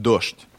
Дождь.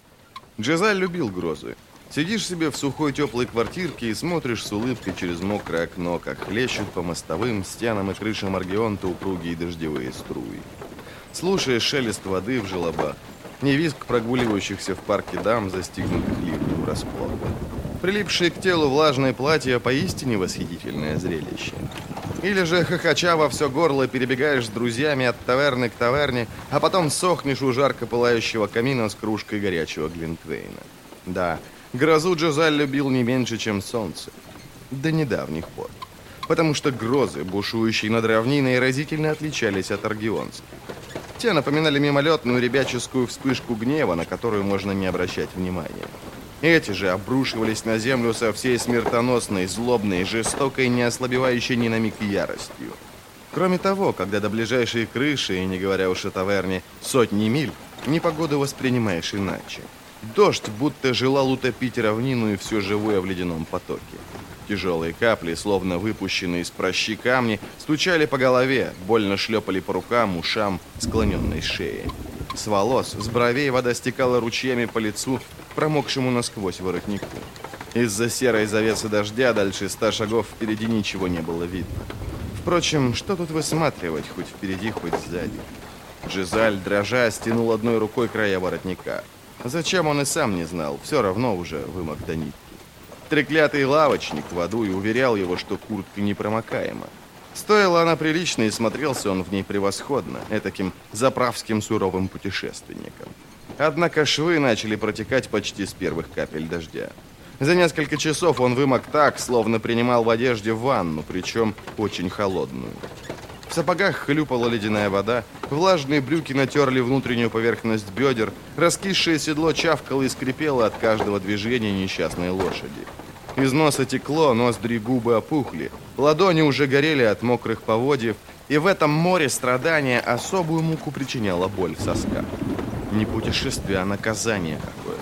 Джезаль любил грозы. Сидишь себе в сухой теплой квартирке и смотришь с улыбкой через мокрое окно, как хлещут по мостовым, стенам и крышам Аргионта упругие дождевые струи. Слушаешь шелест воды в желобах, не визг прогуливающихся в парке дам, застигнутых ливнем врасплох. Прилипшие к телу влажное платье поистине восхитительное зрелище. Или же, хохоча во все горло, перебегаешь с друзьями от таверны к таверне, а потом сохнешь у жарко пылающего камина с кружкой горячего глинтвейна. Да, грозу Джезаль любил не меньше, чем солнце. До недавних пор. Потому что грозы, бушующие над равниной, разительно отличались от аргионских. Те напоминали мимолетную ребяческую вспышку гнева, на которую можно не обращать внимания. Эти же обрушивались на землю со всей смертоносной, злобной, жестокой, не ослабевающей ни на миг яростью. Кроме того, когда до ближайшей крыши, и не говоря уж о таверне, сотни миль, непогоду воспринимаешь иначе. Дождь будто желал утопить равнину и все живое в ледяном потоке. Тяжелые капли, словно выпущенные из пращи камни, стучали по голове, больно шлепали по рукам, ушам, склоненной шее. С волос, с бровей вода стекала ручьями по лицу, промокшему насквозь воротнику. Из-за серой завесы дождя дальше 100 шагов впереди ничего не было видно. Впрочем, что тут высматривать, хоть впереди, хоть сзади? Джезаль, дрожа, стянул одной рукой края воротника. Зачем, он и сам не знал, все равно уже вымок до нитки. Треклятый лавочник в аду и уверял его, что куртка непромокаема. Стоила она прилично, и смотрелся он в ней превосходно, этаким заправским суровым путешественником. Однако швы начали протекать почти с первых капель дождя. За несколько часов он вымок так, словно принимал в одежде ванну, причем очень холодную. В сапогах хлюпала ледяная вода, влажные брюки натерли внутреннюю поверхность бедер, раскисшее седло чавкало и скрипело от каждого движения несчастной лошади. Из носа текло, ноздри, губы опухли, ладони уже горели от мокрых поводьев, и в этом море страдания особую муку причиняла боль в сосках. Не путешествие, а наказание какое.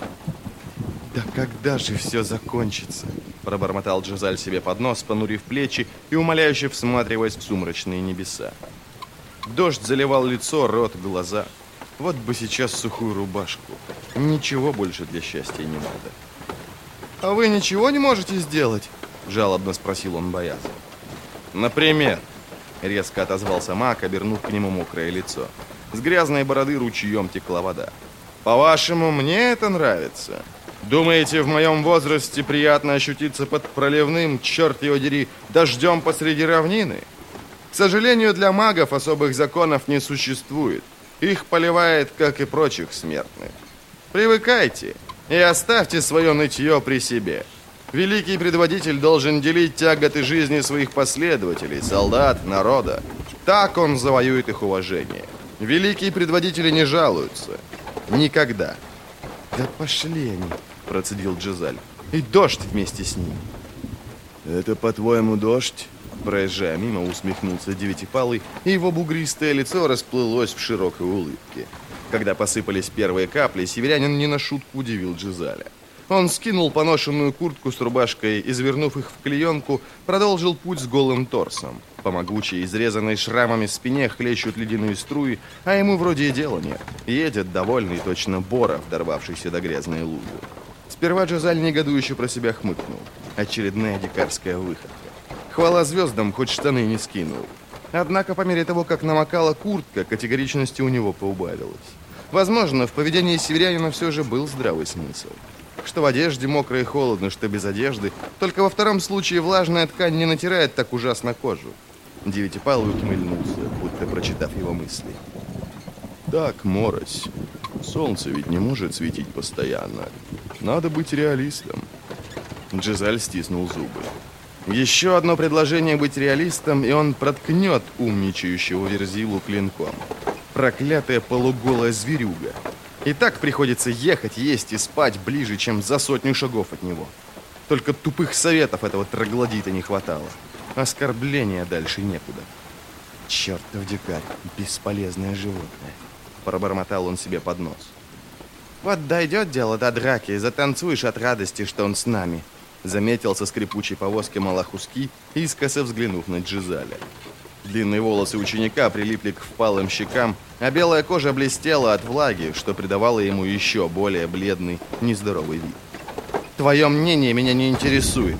«Да когда же все закончится?» – пробормотал Джезаль себе под нос, понурив плечи и умоляюще всматриваясь в сумрачные небеса. Дождь заливал лицо, рот, глаза. Вот бы сейчас сухую рубашку. Ничего больше для счастья не надо. «А вы ничего не можете сделать?» – жалобно спросил он бояза. «Например?» – резко отозвался маг, обернув к нему мокрое лицо. С грязной бороды ручьем текла вода. «По-вашему, мне это нравится? Думаете, в моем возрасте приятно ощутиться под проливным, черт его дери, дождем посреди равнины? К сожалению, для магов особых законов не существует. Их поливает, как и прочих смертных. Привыкайте и оставьте свое нытье при себе. Великий предводитель должен делить тяготы жизни своих последователей, солдат, народа. Так он завоюет их уважение. Великие предводители не жалуются. Никогда». «Да пошли они», – процедил Джезаль. «И дождь вместе с ним». «Это, по-твоему, дождь?» Проезжая мимо, усмехнулся Девятипалый, и его бугристое лицо расплылось в широкой улыбке. Когда посыпались первые капли, северянин не на шутку удивил Джезаля. Он скинул поношенную куртку с рубашкой и, завернув их в клеенку, продолжил путь с голым торсом. По могучей, изрезанной шрамами спине хлещут ледяные струи, а ему вроде и дела нет. Едет довольный, точно Боров, дорвавшийся до грязной лужи. Сперва Джезаль негодующе про себя хмыкнул. Очередная дикарская выходка. Хвала звездам, хоть штаны не скинул. Однако по мере того, как намокала куртка, категоричности у него поубавилось. Возможно, в поведении северянина все же был здравый смысл. Что в одежде мокро и холодно, что без одежды. Только во втором случае влажная ткань не натирает так ужасно кожу. Девятипалый ухмыльнулся, будто прочитав его мысли. «Так, морось, солнце ведь не может светить постоянно. Надо быть реалистом». Джезаль стиснул зубы. Еще одно предложение быть реалистом, и он проткнет умничающего Верзилу клинком. Проклятая полуголая зверюга. И так приходится ехать, есть и спать ближе, чем за 100 шагов от него. Только тупых советов этого троглодита не хватало. Оскорбления дальше некуда. «Чертов дикарь, бесполезное животное», – пробормотал он себе под нос. «Вот дойдет дело до драки, затанцуешь от радости, что он с нами», – заметил со скрипучей повозки Малахуски, искоса взглянув на Джезаля. Длинные волосы ученика прилипли к впалым щекам, а белая кожа блестела от влаги, что придавало ему еще более бледный, нездоровый вид. «Твое мнение меня не интересует.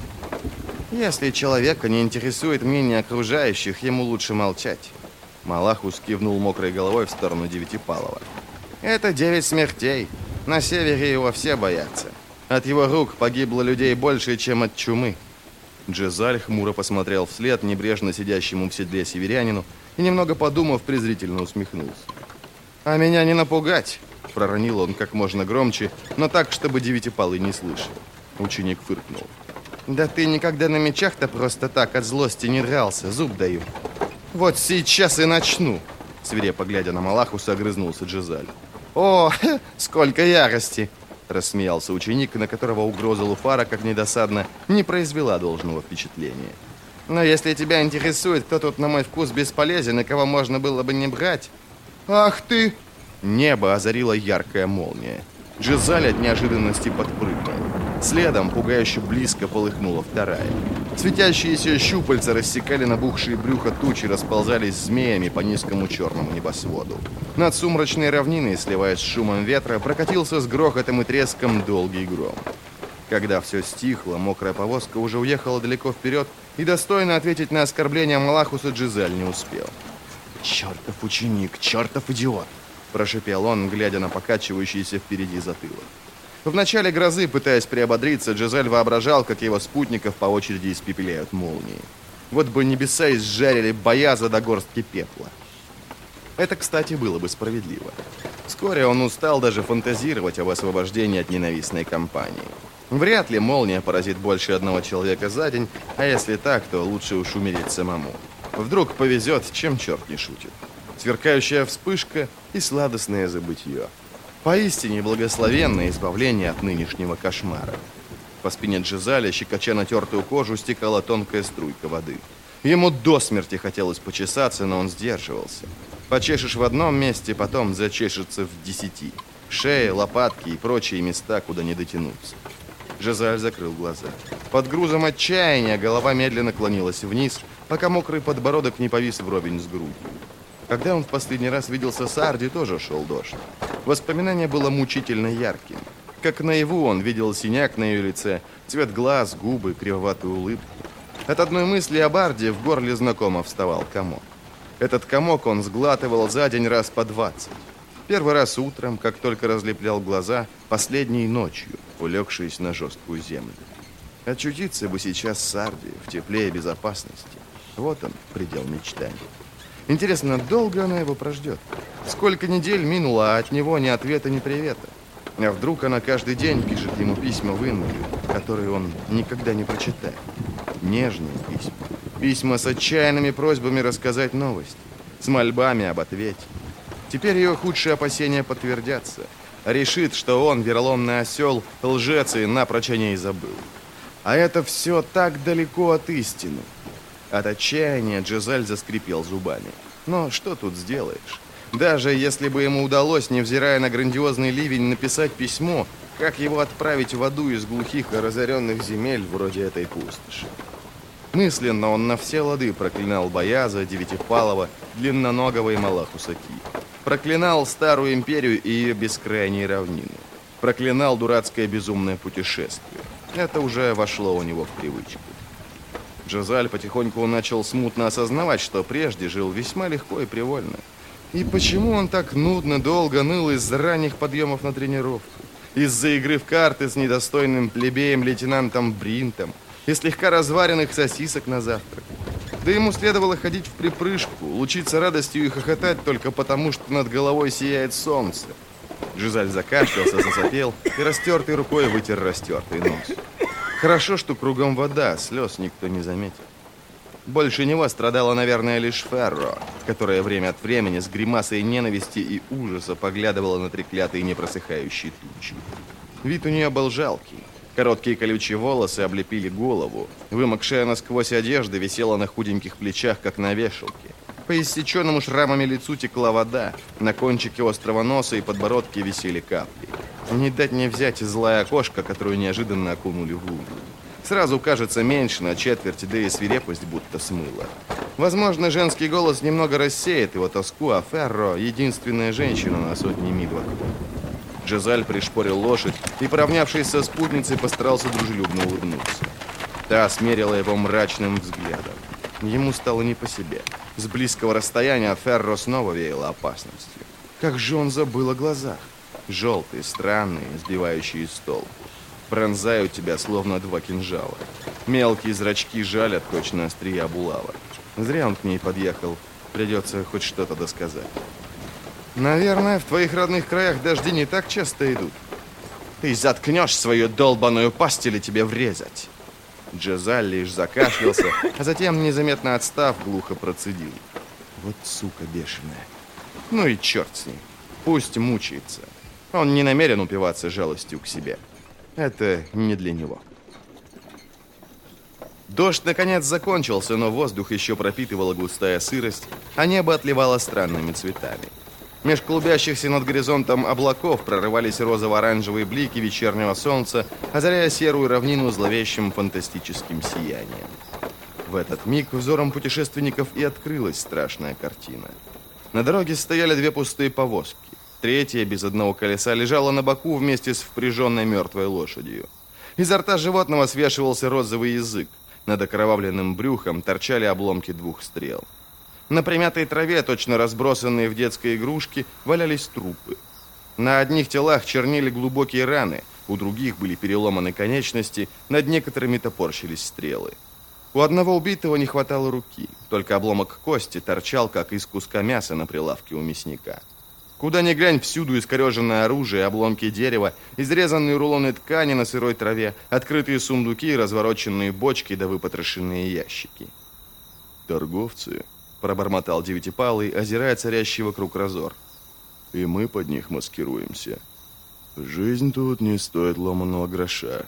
Если человека не интересует мнение окружающих, ему лучше молчать». Малахус кивнул мокрой головой в сторону Девятипалова. «Это 9 смертей. На севере его все боятся. От его рук погибло людей больше, чем от чумы». Джезаль хмуро посмотрел вслед небрежно сидящему в седле северянину и, немного подумав, презрительно усмехнулся. «А меня не напугать!» — проронил он как можно громче, но так, чтобы Девятипалый не слышал. Ученик фыркнул. «Да ты никогда на мечах-то просто так от злости не дрался, зуб даю». «Вот сейчас и начну!» — свирепо глядя на Малахуса, огрызнулся Джезаль. «О, сколько ярости!» — рассмеялся ученик, на которого угроза Луфара, как недосадно, не произвела должного впечатления. «Но если тебя интересует, кто тут на мой вкус бесполезен и кого можно было бы не брать...» «Ах ты!» Небо озарила яркая молния. Джезаль от неожиданности подпрыгнул. Следом пугающе близко полыхнула вторая. Светящиеся щупальца рассекали набухшие брюхо тучи, расползались змеями по низкому черному небосводу. Над сумрачной равниной, сливаясь с шумом ветра, прокатился с грохотом и треском долгий гром. Когда все стихло, мокрая повозка уже уехала далеко вперед, и достойно ответить на оскорбление Малахуса Джезаль не успел. «Чертов ученик, чертов идиот!» – прошипел он, глядя на покачивающийся впереди затылок. В начале грозы, пытаясь приободриться, Джезаль воображал, как его спутников по очереди испепеляют молнии. Вот бы небеса изжарили Бояза до горстки пепла. Это, кстати, было бы справедливо. Вскоре он устал даже фантазировать об освобождении от ненавистной компании. Вряд ли молния поразит больше одного человека за день, а если так, то лучше уж умереть самому. Вдруг повезет, чем черт не шутит. Сверкающая вспышка и сладостное забытье. Поистине благословенное избавление от нынешнего кошмара. По спине Джезаля, щекоча натертую кожу, стекала тонкая струйка воды. Ему до смерти хотелось почесаться, но он сдерживался. Почешешь в одном месте, потом зачешется в 10. Шея, лопатки и прочие места, куда не дотянуться. Джезаль закрыл глаза. Под грузом отчаяния голова медленно клонилась вниз, пока мокрый подбородок не повис вровень с грудью. Когда он в последний раз виделся с Арди, тоже шел дождь. Воспоминание было мучительно ярким. Как наяву он видел синяк на ее лице, цвет глаз, губы, кривоватую улыбку. От одной мысли об Арди в горле знакомо вставал комок. Этот комок он сглатывал за день раз по 20. Первый раз утром, как только разлеплял глаза, последней ночью, улегшись на жесткую землю. Очутиться бы сейчас с Арди в тепле и безопасности. Вот он, предел мечтаний. Интересно, долго она его прождет? Сколько недель минуло, а от него ни ответа, ни привета? А вдруг она каждый день пишет ему письма в Инною, которые он никогда не прочитает? Нежные письма. Письма с отчаянными просьбами рассказать новости. С мольбами об ответе. Теперь ее худшие опасения подтвердятся. Решит, что он, вероломный осел, лжец и напрочь о ней забыл. А это все так далеко от истины. От отчаяния Джезаль заскрипел зубами. Но что тут сделаешь? Даже если бы ему удалось, невзирая на грандиозный ливень, написать письмо, как его отправить в аду из глухих и разоренных земель вроде этой пустоши? Мысленно он на все лады проклинал Бояза, Девятипалова, Длинноногого и Малахуса Ки. Проклинал Старую Империю и ее бескрайние равнины. Проклинал дурацкое безумное путешествие. Это уже вошло у него в привычку. Джезаль потихоньку начал смутно осознавать, что прежде жил весьма легко и привольно. И почему он так нудно, долго ныл из-за ранних подъемов на тренировку? Из-за игры в карты с недостойным плебеем лейтенантом Бринтом и слегка разваренных сосисок на завтрак. Да ему следовало ходить в припрыжку, лучиться радостью и хохотать только потому, что над головой сияет солнце. Джезаль закашлялся, засопел и растертой рукой вытер растертый нос. Хорошо, что кругом вода, слез никто не заметил. Больше него страдала, наверное, лишь Ферро, которая время от времени с гримасой ненависти и ужаса поглядывала на треклятые непросыхающие тучи. Вид у нее был жалкий. Короткие колючие волосы облепили голову. Вымокшая насквозь одежда висела на худеньких плечах, как на вешалке. По иссеченному шрамами лицу текла вода. На кончике острого носа и подбородке висели капли. Не дать не взять злая кошка, которую неожиданно окунули в лужу. Сразу кажется меньше на четверть, да и свирепость будто смыла. Возможно, женский голос немного рассеет его тоску, а Ферро — единственная женщина на сотни миль вокруг. Джезаль пришпорил лошадь и, поравнявшись со спутницей, постарался дружелюбно улыбнуться. Та смерила его мрачным взглядом. Ему стало не по себе. С близкого расстояния Ферро снова веяло опасностью. Как же он забыл о глазах. Желтые, странные, сбивающие с толку. Пронзают тебя, словно два кинжала. Мелкие зрачки жалят точно острия булава. Зря он к ней подъехал. Придется хоть что-то досказать. Наверное, в твоих родных краях дожди не так часто идут. Ты заткнешь свою долбаную пасть или тебе врезать? Джезаль лишь закашлялся, а затем, незаметно отстав, глухо процедил. Вот сука бешеная. Ну и черт с ним. Пусть мучается. Он не намерен упиваться жалостью к себе. Это не для него. Дождь наконец закончился, но воздух еще пропитывала густая сырость, а небо отливало странными цветами. Меж клубящихся над горизонтом облаков прорывались розово-оранжевые блики вечернего солнца, озаряя серую равнину зловещим фантастическим сиянием. В этот миг взором путешественников и открылась страшная картина. На дороге стояли две пустые повозки. Третья, без одного колеса, лежала на боку вместе с впряженной мертвой лошадью. Изо рта животного свешивался розовый язык. Над окровавленным брюхом торчали обломки двух стрел. На примятой траве, точно разбросанные в детской игрушки, валялись трупы. На одних телах чернели глубокие раны, у других были переломаны конечности, над некоторыми топорщились стрелы. У одного убитого не хватало руки, только обломок кости торчал, как из куска мяса на прилавке у мясника. Куда ни глянь, всюду искореженное оружие, обломки дерева, изрезанные рулоны ткани на сырой траве, открытые сундуки, развороченные бочки да выпотрошенные ящики. «Торговцы», — пробормотал Девятипалый, озирая царящий вокруг разор. «И мы под них маскируемся. Жизнь тут не стоит ломаного гроша».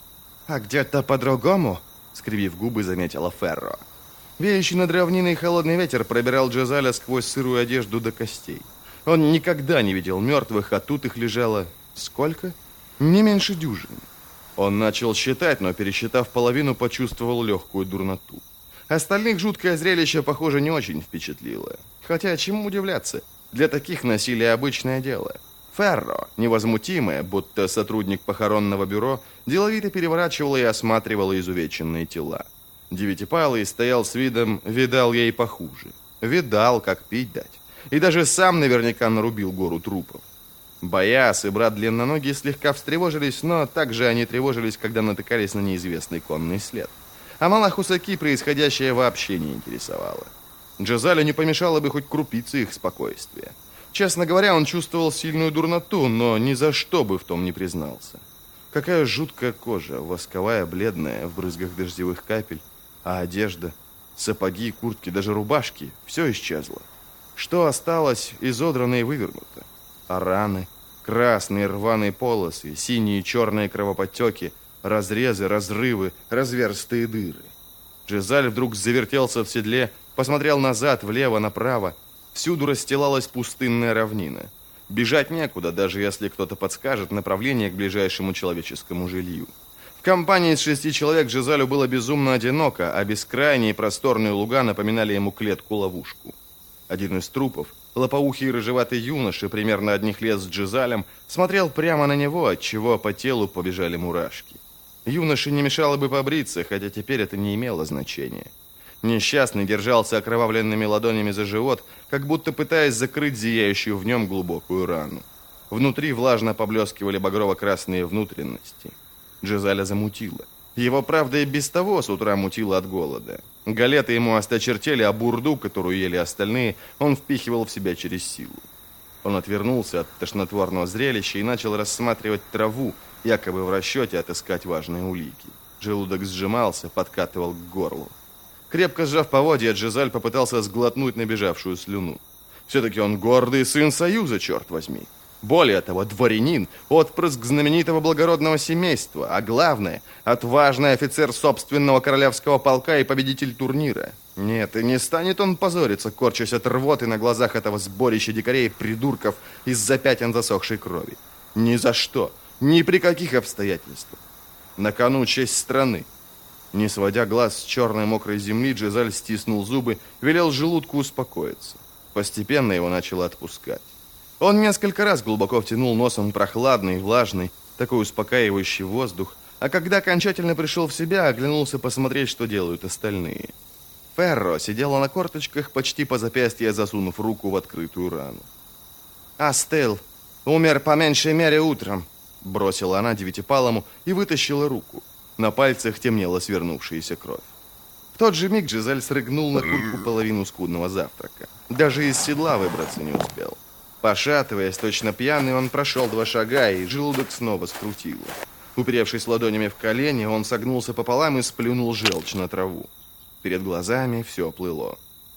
«А где-то по-другому?» — скривив губы, заметила Ферро. Веющий над равниной холодный ветер пробирал Джезаля сквозь сырую одежду до костей. Он никогда не видел мертвых, а тут их лежало... Сколько? Не меньше дюжины. Он начал считать, но, пересчитав половину, почувствовал легкую дурноту. Остальных жуткое зрелище, похоже, не очень впечатлило. Хотя, чему удивляться? Для таких насилие обычное дело. Ферро, невозмутимая, будто сотрудник похоронного бюро, деловито переворачивала и осматривала изувеченные тела. Девятипалый стоял с видом «видал я и похуже». Видал, как пить дать. И даже сам наверняка нарубил гору трупов. Бояс и брат Длинноногий слегка встревожились, но также они тревожились, когда натыкались на неизвестный конный след. А Малахусаки происходящее вообще не интересовало. Джезалю не помешало бы хоть крупица их спокойствия. Честно говоря, он чувствовал сильную дурноту, но ни за что бы в том не признался. Какая жуткая кожа, восковая, бледная, в брызгах дождевых капель, а одежда, сапоги, куртки, даже рубашки — все исчезло. Что осталось, изодрано и вывернуто. А раны, красные рваные полосы, синие и черные кровоподтеки, разрезы, разрывы, разверстые дыры. Джезаль вдруг завертелся в седле, посмотрел назад, влево, направо. Всюду расстилалась пустынная равнина. Бежать некуда, даже если кто-то подскажет направление к ближайшему человеческому жилью. В компании из 6 человек Джезалю было безумно одиноко, а бескрайние и просторные луга напоминали ему клетку-ловушку. Один из трупов, лопоухий рыжеватый юноша, примерно одних лет с Джезалем, смотрел прямо на него, отчего по телу побежали мурашки. Юноше не мешало бы побриться, хотя теперь это не имело значения. Несчастный держался окровавленными ладонями за живот, как будто пытаясь закрыть зияющую в нем глубокую рану. Внутри влажно поблескивали багрово-красные внутренности. Джезаля замутило. Его, правда, и без того с утра мутило от голода. Галеты ему осточертели, а бурду, которую ели остальные, он впихивал в себя через силу. Он отвернулся от тошнотворного зрелища и начал рассматривать траву, якобы в расчете отыскать важные улики. Желудок сжимался, подкатывал к горлу. Крепко сжав поводья, Джезаль попытался сглотнуть набежавшую слюну. Все-таки он гордый сын Союза, черт возьми. Более того, дворянин, отпрыск знаменитого благородного семейства, а главное, отважный офицер собственного королевского полка и победитель турнира. Нет, и не станет он позориться, корчась от рвоты на глазах этого сборища дикарей-придурков из-за пятен засохшей крови. Ни за что, ни при каких обстоятельствах. На кону честь страны. Не сводя глаз с черной мокрой земли, Джезаль стиснул зубы, велел желудку успокоиться. Постепенно его начало отпускать. Он несколько раз глубоко втянул носом прохладный, влажный, такой успокаивающий воздух, а когда окончательно пришел в себя, оглянулся посмотреть, что делают остальные. Ферро сидела на корточках, почти по запястье засунув руку в открытую рану. «Остыл. Умер по меньшей мере утром», — бросила она девятипалому и вытащила руку. На пальцах темнела свернувшаяся кровь. В тот же миг Джезаль срыгнул на куртку половину скудного завтрака. Даже из седла выбраться не успел. Пошатываясь, точно пьяный, он прошел 2 шага, и желудок снова скрутило. Уперевшись ладонями в колени, он согнулся пополам и сплюнул желчь на траву. Перед глазами все плыло.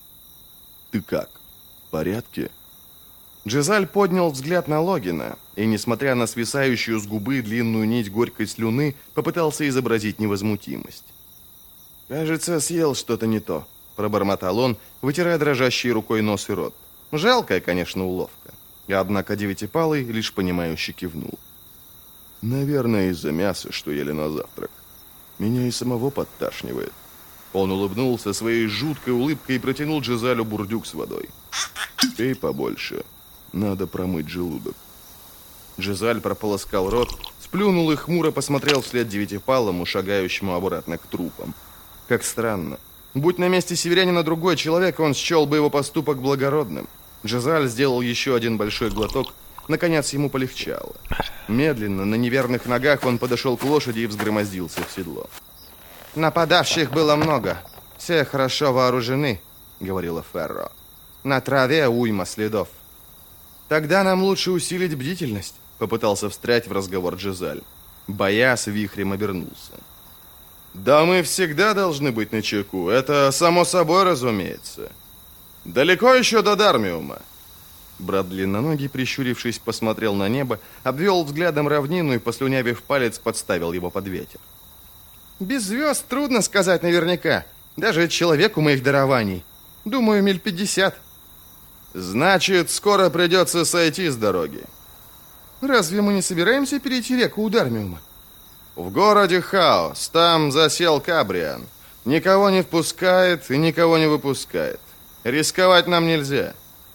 «Ты как? В порядке?» Джезаль поднял взгляд на Логина и, несмотря на свисающую с губы длинную нить горькой слюны, попытался изобразить невозмутимость. «Кажется, съел что-то не то», — пробормотал он, вытирая дрожащей рукой нос и рот. Жалкая, конечно, уловка. Однако девятипалый лишь понимающе кивнул. «Наверное, из-за мяса, что ели на завтрак. Меня и самого подташнивает». Он улыбнулся своей жуткой улыбкой и протянул Джезалю бурдюк с водой. «Пей побольше. Надо промыть желудок». Джезаль прополоскал рот, сплюнул и хмуро посмотрел вслед девятипалому, шагающему обратно к трупам. Как странно. Будь на месте северянина другой человек, он счел бы его поступок благородным. Джезаль сделал еще один большой глоток. Наконец ему полегчало. Медленно, на неверных ногах, он подошел к лошади и взгромоздился в седло. «Нападавших было много. Все хорошо вооружены», — говорила Ферро. «На траве уйма следов». «Тогда нам лучше усилить бдительность», — попытался встрять в разговор Джезаль. Бояс вихрем обернулся. «Да мы всегда должны быть начеку. Это само собой разумеется. Далеко еще до Дармиума?» Брат длинноногий, прищурившись, посмотрел на небо, обвел взглядом равнину и, послюнявив палец, подставил его под ветер. «Без звезд трудно сказать наверняка. Даже человеку моих дарований. Думаю, 50 миль». «Значит, скоро придется сойти с дороги». «Разве мы не собираемся перейти реку у Дармиума?» «В городе хаос. Там засел Кабриан. Никого не впускает и никого не выпускает. Рисковать нам нельзя».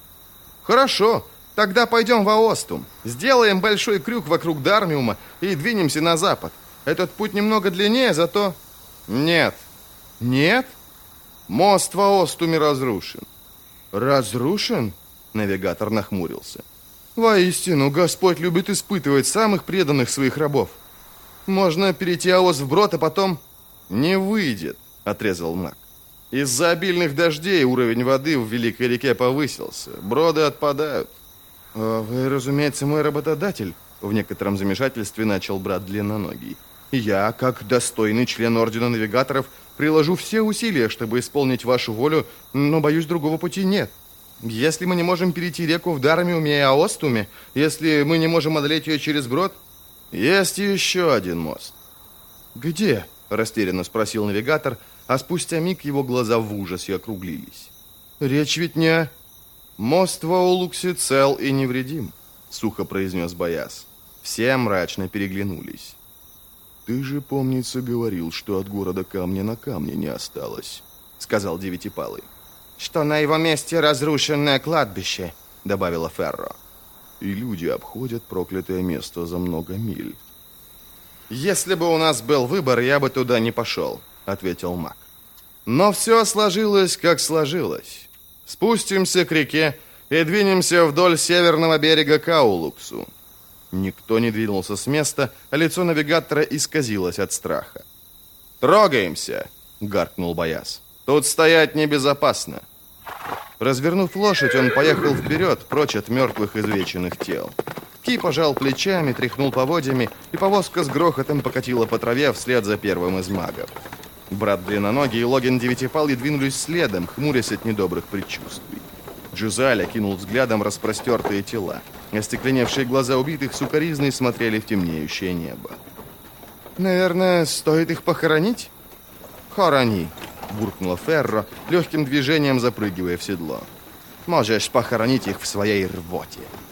«Хорошо. Тогда пойдем в Аостум. Сделаем большой крюк вокруг Дармиума и двинемся на запад. Этот путь немного длиннее, зато...» «Нет». «Нет?» «Мост в Аостуме разрушен». «Разрушен?» Навигатор нахмурился. «Воистину, Господь любит испытывать самых преданных своих рабов. Можно перейти Аос вброд, а потом...» «Не выйдет», — отрезал маг. «Из-за обильных дождей уровень воды в Великой реке повысился. Броды отпадают». «Вы, разумеется, мой работодатель», — в некотором замешательстве начал брат длинноногий. «Я, как достойный член Ордена Навигаторов, приложу все усилия, чтобы исполнить вашу волю, но, боюсь, другого пути нет. Если мы не можем перейти реку в Дармиуме и Аостуме, если мы не можем одолеть ее через брод...» «Есть еще один мост». «Где?» — растерянно спросил навигатор, а спустя миг его глаза в ужасе округлились. «Речь ведь не о...» «Мост в Аулуксе цел и невредим», — сухо произнес Бояс. Все мрачно переглянулись. «Ты же, помнится, говорил, что от города камня на камне не осталось», — сказал девятипалый. «Что на его месте разрушенное кладбище», — добавила Ферро. «И люди обходят проклятое место за много миль». «Если бы у нас был выбор, я бы туда не пошел», — ответил маг. «Но все сложилось, как сложилось. Спустимся к реке и двинемся вдоль северного берега к Аулуксу». Никто не двинулся с места, а лицо навигатора исказилось от страха. «Трогаемся!» — гаркнул Бояс. «Тут стоять небезопасно». Развернув лошадь, он поехал вперед, прочь от мертвых извеченных тел. Ки пожал плечами, тряхнул поводьями, и повозка с грохотом покатила по траве вслед за первым из магов. Брат длинноногий и Логин девятипалый двинулись следом, хмурясь от недобрых предчувствий. Джезаль окинул взглядом распростертые тела. Остекленевшие глаза убитых сукоризной смотрели в темнеющее небо. «Наверное, стоит их похоронить?» «Хорони», — буркнула Ферро, легким движением запрыгивая в седло. «Можешь похоронить их в своей рвоте».